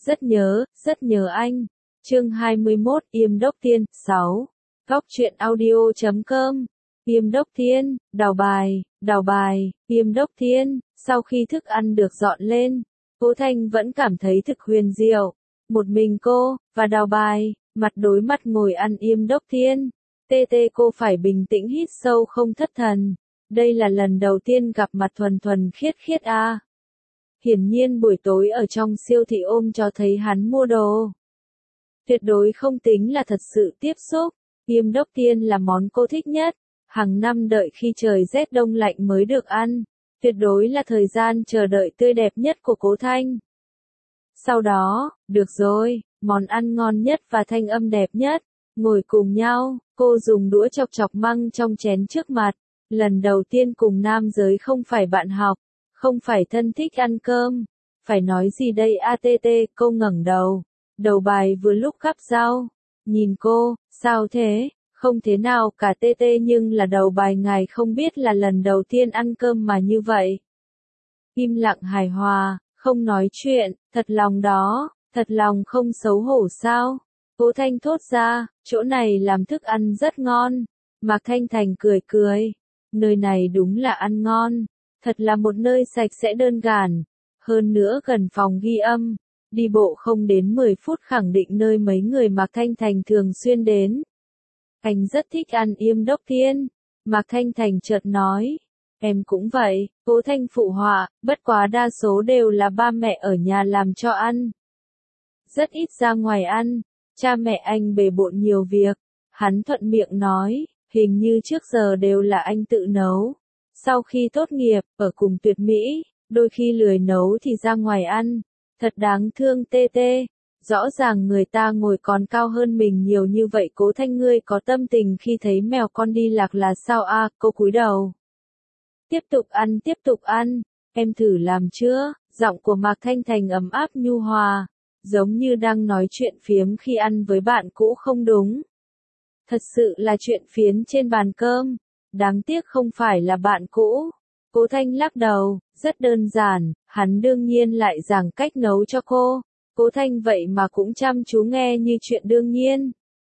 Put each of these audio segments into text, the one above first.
rất nhớ anh. Chương 21, Yêm Đốc Thiên, 6. Góc truyện audio.com. Yêm Đốc Thiên, đào bài, Yêm Đốc Thiên, sau khi thức ăn được dọn lên, Cố Thanh vẫn cảm thấy thực huyền diệu. Một mình cô, và đào bài, mặt đối mặt ngồi ăn Yêm Đốc Thiên. Cô phải bình tĩnh hít sâu không thất thần. Đây là lần đầu tiên gặp mặt thuần thuần khiết a. Hiển nhiên buổi tối ở trong siêu thị ôm cho thấy hắn mua đồ. Tuyệt đối không tính là thật sự tiếp xúc. Yêm Đốc Thiên là món cô thích nhất. Hàng năm đợi khi trời rét đông lạnh mới được ăn. Tuyệt đối là thời gian chờ đợi tươi đẹp nhất của Cố Thanh. Sau đó, được rồi, món ăn ngon nhất và thanh âm đẹp nhất. Ngồi cùng nhau, cô dùng đũa chọc chọc măng trong chén trước mặt. Lần đầu tiên cùng nam giới không phải bạn học, không phải thân thích ăn cơm. Phải nói gì đây cô ngẩng đầu. Đầu bài vừa lúc gắp rau. Nhìn cô, sao thế? Không thế nào cả nhưng là đầu bài ngài không biết là lần đầu tiên ăn cơm mà như vậy. Im lặng hài hòa, không nói chuyện, thật lòng đó, thật lòng không xấu hổ sao? Cố Thanh thốt ra, chỗ này làm thức ăn rất ngon. Mạc Thanh Thành cười. Nơi này đúng là ăn ngon. Thật là một nơi sạch sẽ đơn giản. Hơn nữa gần phòng ghi âm. Đi bộ không đến 10 phút khẳng định nơi mấy người Mạc Thanh Thành thường xuyên đến. Anh rất thích ăn Yêm Đốc Thiên. Mạc Thanh Thành chợt nói. Em cũng vậy, Cố Thanh phụ họa, bất quá đa số đều là ba mẹ ở nhà làm cho ăn. Rất ít ra ngoài ăn, cha mẹ anh bề bộn nhiều việc. Hắn thuận miệng nói, hình như trước giờ đều là anh tự nấu. Sau khi tốt nghiệp, ở cùng Tuyệt Mỹ, đôi khi lười nấu thì ra ngoài ăn. Thật đáng thương Rõ ràng người ta ngồi còn cao hơn mình nhiều như vậy. Cố Thanh ngươi có tâm tình khi thấy mèo con đi lạc là sao cô cúi đầu. Tiếp tục ăn, em thử làm chưa? Giọng của Mạc Thanh Thành ấm áp nhu hòa, giống như đang nói chuyện phiếm khi ăn với bạn cũ không đúng. Thật sự là chuyện phiếm trên bàn cơm, đáng tiếc không phải là bạn cũ. Cố Thanh lắc đầu, rất đơn giản, hắn đương nhiên lại giảng cách nấu cho cô. Cố Thanh vậy mà cũng chăm chú nghe như chuyện đương nhiên.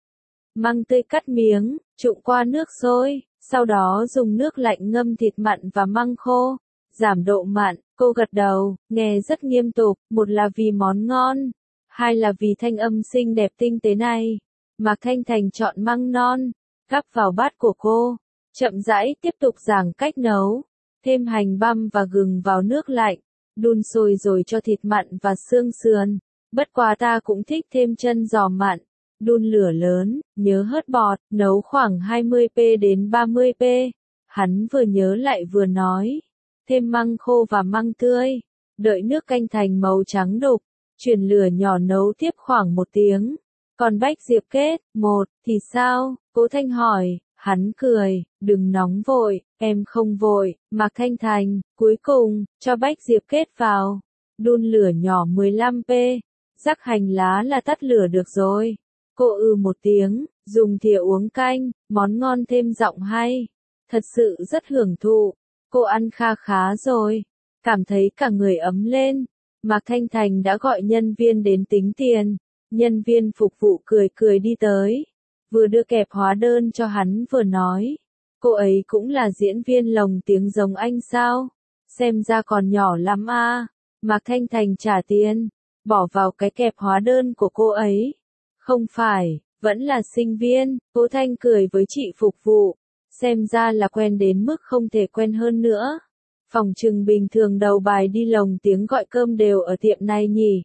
Măng tươi cắt miếng, trụng qua nước sôi, sau đó dùng nước lạnh ngâm thịt mặn và măng khô, giảm độ mặn. Cô gật đầu, nghe rất nghiêm túc, một là vì món ngon, hai là vì thanh âm xinh đẹp tinh tế này. Mạc Thanh Thành chọn măng non, gắp vào bát của cô, chậm rãi tiếp tục giảng cách nấu, thêm hành băm và gừng vào nước lạnh, đun sôi rồi cho thịt mặn và xương sườn. Bất quá ta cũng thích thêm chân giò mặn, đun lửa lớn, nhớ hớt bọt, nấu khoảng 20p đến 30p. Hắn vừa nhớ lại vừa nói, thêm măng khô và măng tươi, đợi nước canh thành màu trắng đục, chuyển lửa nhỏ nấu tiếp khoảng 1 tiếng. Còn Bách Diệp Kết, thì sao? Cố Thanh hỏi, hắn cười, đừng nóng vội, em không vội. Mạc Thanh Thành, cuối cùng, cho Bách Diệp Kết vào, đun lửa nhỏ 15p, rắc hành lá là tắt lửa được rồi. Cô một tiếng, dùng thìa uống canh, món ngon thêm giọng hay. Thật sự rất hưởng thụ. Cô ăn khá rồi, cảm thấy cả người ấm lên. Mạc Thanh Thành đã gọi nhân viên đến tính tiền. Nhân viên phục vụ cười đi tới, vừa đưa kẹp hóa đơn cho hắn vừa nói. Cô ấy cũng là diễn viên lồng tiếng giống anh sao? Xem ra còn nhỏ lắm Mạc Thanh Thành trả tiền, bỏ vào cái kẹp hóa đơn của cô ấy. Không phải, vẫn là sinh viên. Cố Thanh cười với chị phục vụ. Xem ra là quen đến mức không thể quen hơn nữa. Phòng trừng bình thường đầu bài đi lồng tiếng gọi cơm đều ở tiệm này nhỉ?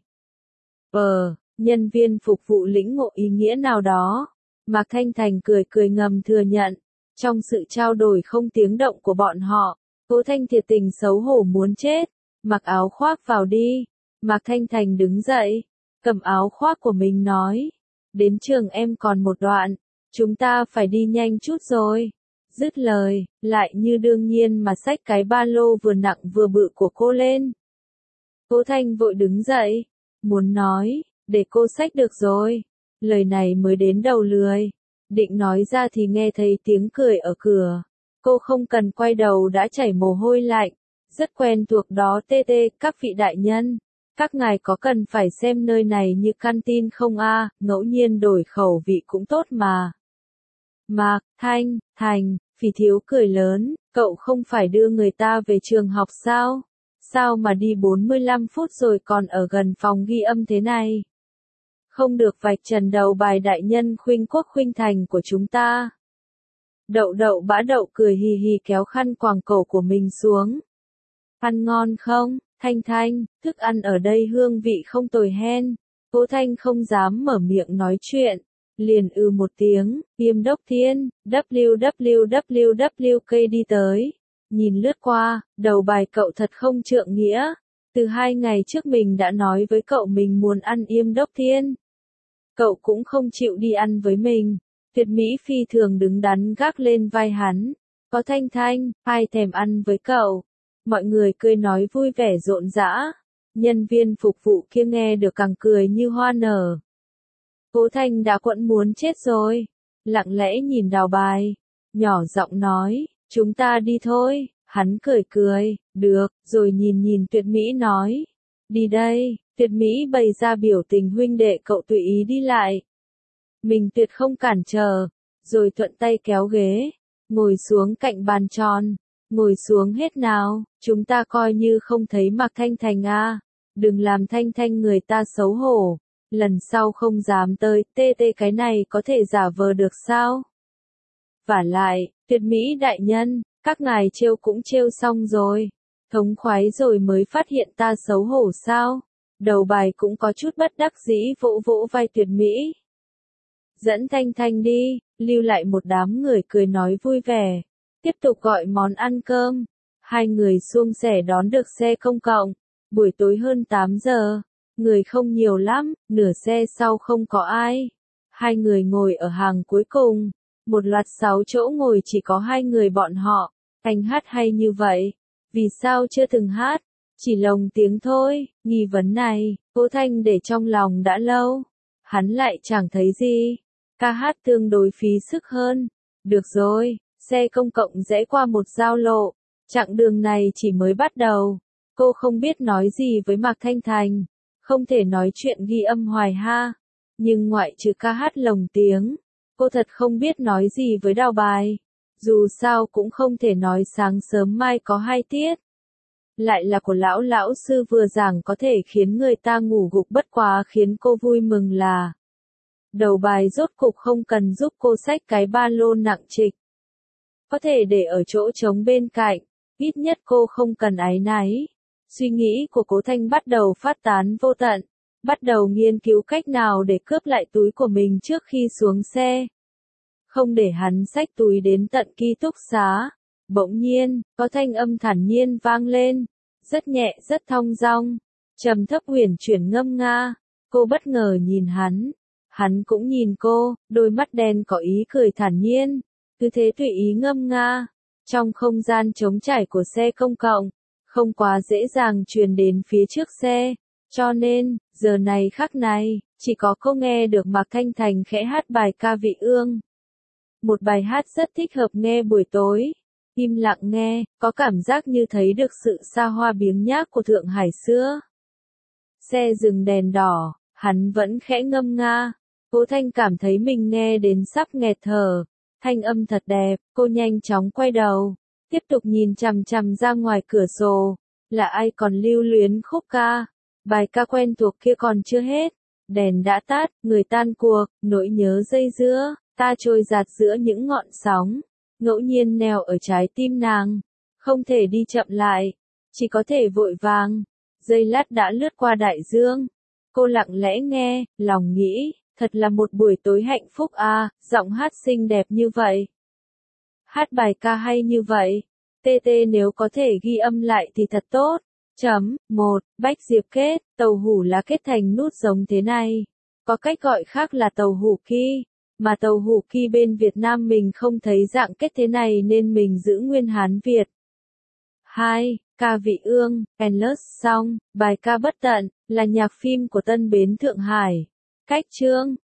Nhân viên phục vụ lĩnh ngộ ý nghĩa nào đó. Mạc Thanh Thành cười ngầm thừa nhận. Trong sự trao đổi không tiếng động của bọn họ, Cố Thanh thiệt tình xấu hổ muốn chết. Mặc áo khoác vào đi. Mạc Thanh Thành đứng dậy, cầm áo khoác của mình nói. Đến trường em còn một đoạn, chúng ta phải đi nhanh chút rồi. Dứt lời, lại như đương nhiên mà xách cái ba lô vừa nặng vừa bự của cô lên. Cố Thanh vội đứng dậy, muốn nói, để cô xách được rồi. Lời này mới đến đầu lưỡi, định nói ra thì nghe thấy tiếng cười ở cửa. Cô không cần quay đầu đã chảy mồ hôi lạnh, rất quen thuộc đó các vị đại nhân. Các ngài có cần phải xem nơi này như canteen không a, ngẫu nhiên đổi khẩu vị cũng tốt mà. Mạc, Thanh, Thành, Phỉ Thiếu cười lớn, cậu không phải đưa người ta về trường học sao? Sao mà đi 45 phút rồi còn ở gần phòng ghi âm thế này? Không được vạch trần đầu bài đại nhân khuynh quốc khuynh thành của chúng ta. Đậu đậu bã đậu cười hì hì kéo khăn quàng cổ của mình xuống. Ăn ngon không, Thanh Thanh, thức ăn ở đây hương vị không tồi hen. Cố Thanh không dám mở miệng nói chuyện, liền một tiếng, Yêm Đốc Thiên, www đi tới. Nhìn lướt qua, đầu bài cậu thật không trượng nghĩa. Từ 2 ngày trước mình đã nói với cậu mình muốn ăn Yêm Đốc Thiên. Cậu cũng không chịu đi ăn với mình. Tuyệt mỹ phi thường đứng đắn gác lên vai hắn. Có Thanh Thanh, ai thèm ăn với cậu. Mọi người cười nói vui vẻ rộn rã. Nhân viên phục vụ kia nghe được càng cười như hoa nở. Cố Thanh đã quẫn muốn chết rồi. Lặng lẽ nhìn đào bài. Nhỏ giọng nói, chúng ta đi thôi. Hắn cười cười, được, rồi nhìn tuyệt mỹ nói. Đi đây, tuyệt mỹ bày ra biểu tình huynh đệ cậu tùy ý đi lại. Mình tuyệt không cản trở, rồi thuận tay kéo ghế, ngồi xuống cạnh bàn tròn. Ngồi xuống hết nào, chúng ta coi như không thấy Mạc Thanh Thành a. Đừng làm Thanh Thanh người ta xấu hổ. Lần sau không dám tới, cái này có thể giả vờ được sao? Vả lại, tuyệt mỹ đại nhân, các ngài trêu cũng trêu xong rồi. Thống khoái rồi mới phát hiện ta xấu hổ sao? Đầu bài cũng có chút bất đắc dĩ vỗ vỗ vai tuyệt mỹ. Dẫn Thanh Thanh đi, lưu lại một đám người cười nói vui vẻ. Tiếp tục gọi món ăn cơm. 2 người suông sẻ đón được xe công cộng. Buổi tối hơn 8 giờ. Người không nhiều lắm, nửa xe sau không có ai. 2 người ngồi ở hàng cuối cùng. Một loạt 6 chỗ ngồi chỉ có 2 người bọn họ. Anh hát hay như vậy. Vì sao chưa từng hát? Chỉ lồng tiếng thôi. Nghi vấn này, Cố Thanh để trong lòng đã lâu. Hắn lại chẳng thấy gì. Ca hát tương đối phí sức hơn. Được rồi. Xe công cộng rẽ qua một giao lộ, chặng đường này chỉ mới bắt đầu. Cô không biết nói gì với Mạc Thanh Thành, không thể nói chuyện ghi âm hoài ha. Nhưng ngoại trừ ca hát lồng tiếng, cô thật không biết nói gì với đào bài. Dù sao cũng không thể nói sáng sớm mai có 2 tiết. Lại là của lão sư vừa giảng có thể khiến người ta ngủ gục, bất quá khiến cô vui mừng là đầu bài rốt cục không cần giúp cô xách cái ba lô nặng trịch. Có thể để ở chỗ trống bên cạnh, ít nhất cô không cần áy náy. Suy nghĩ của Cố Thanh bắt đầu phát tán vô tận, bắt đầu nghiên cứu cách nào để cướp lại túi của mình trước khi xuống xe. Không để hắn xách túi đến tận ký túc xá. Bỗng nhiên, có thanh âm thản nhiên vang lên, rất nhẹ rất thong dong, trầm thấp huyền chuyển ngâm nga. Cô bất ngờ nhìn hắn cũng nhìn cô, đôi mắt đen có ý cười thản nhiên. Cứ thế tùy ý ngâm nga, trong không gian trống trải của xe công cộng, không quá dễ dàng truyền đến phía trước xe, cho nên, giờ này khắc này, chỉ có cô nghe được Mạc Thanh Thành khẽ hát bài ca Vị Ương. Một bài hát rất thích hợp nghe buổi tối, im lặng nghe, có cảm giác như thấy được sự xa hoa biếng nhác của Thượng Hải xưa. Xe dừng đèn đỏ, hắn vẫn khẽ ngâm nga, Cố Thanh cảm thấy mình nghe đến sắp nghẹt thở. Thanh âm thật đẹp, cô nhanh chóng quay đầu, tiếp tục nhìn chằm chằm ra ngoài cửa sổ. Là ai còn lưu luyến khúc ca? Bài ca quen thuộc kia còn chưa hết. Đèn đã tắt, người tan cuộc, nỗi nhớ dây dưa, ta trôi dạt giữa những ngọn sóng. Ngẫu nhiên neo ở trái tim nàng. Không thể đi chậm lại, chỉ có thể vội vàng. Giây lát đã lướt qua đại dương. Cô lặng lẽ nghe, lòng nghĩ. Thật là một buổi tối hạnh phúc à, giọng hát xinh đẹp như vậy. Hát bài ca hay như vậy. Nếu có thể ghi âm lại thì thật tốt. 1. Bách Diệp kết, tàu hủ lá kết thành nút giống thế này. Có cách gọi khác là tàu hủ ki. Mà tàu hủ ki bên Việt Nam mình không thấy dạng kết thế này nên mình giữ nguyên Hán Việt. 2. Ca Vị Ương, Endless Song, bài ca bất tận, là nhạc phim của Tân Bến Thượng Hải. Cách chương